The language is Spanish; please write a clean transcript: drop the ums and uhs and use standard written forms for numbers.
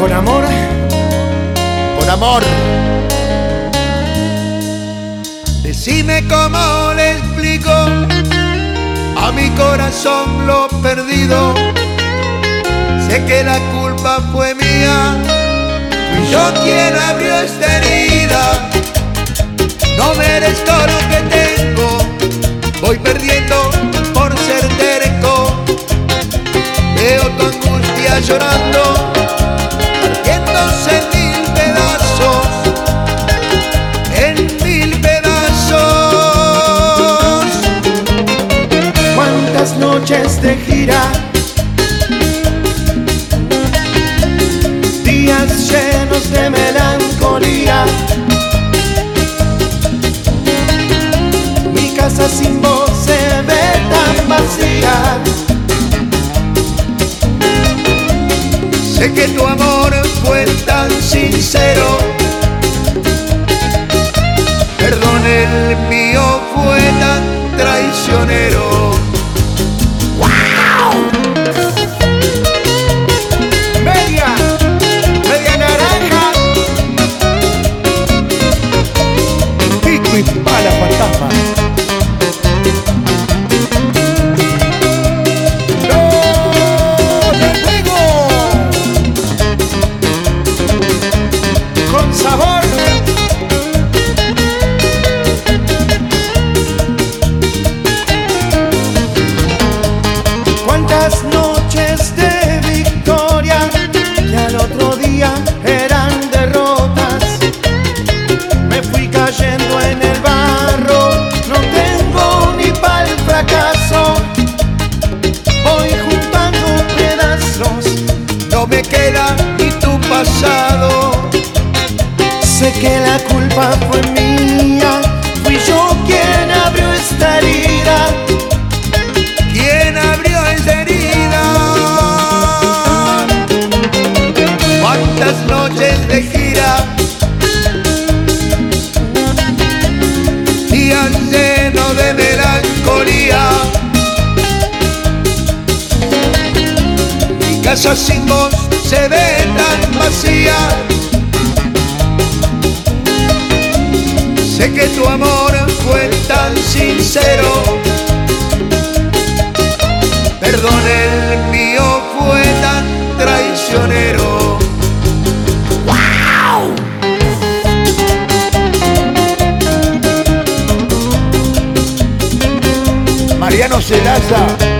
Con amor, con amor. Decime cómo le explico a mi corazón lo perdido. Sé que la culpa fue mía, fui yo quien abrió esta herida. No merezco lo que tengo, voy perdiendo por ser terco. Veo tu angustia llorando, partiéndose en mil pedazos, en mil pedazos. Cuántas noches de gira, días llenos de melancolía. Mi casa sin vos se ve tan vacía. Sé que tu amor fue tan sincero, perdón, el mío fue tan traicionero. Media naranja. Pico y pala fantasma. ¡No! ¡De fuego! Con sabor. Cuántas noches de victoria que al otro día eran derrotas. Me fui cayendo en el barro, no tengo ni pa'l fracaso. Voy juntando pedazos, No me queda ni tu pasado. sé que la culpa fue mía, fui yo quien abrió esta herida. ¿Quién abrió esa herida? Cuántas noches de gira, días llenos de melancolía. Mi casa sin vos se ve tan vacía. Sé que tu amor fue tan sincero, perdón, el mío fue tan traicionero. ¡Wow! Mariano Celaza.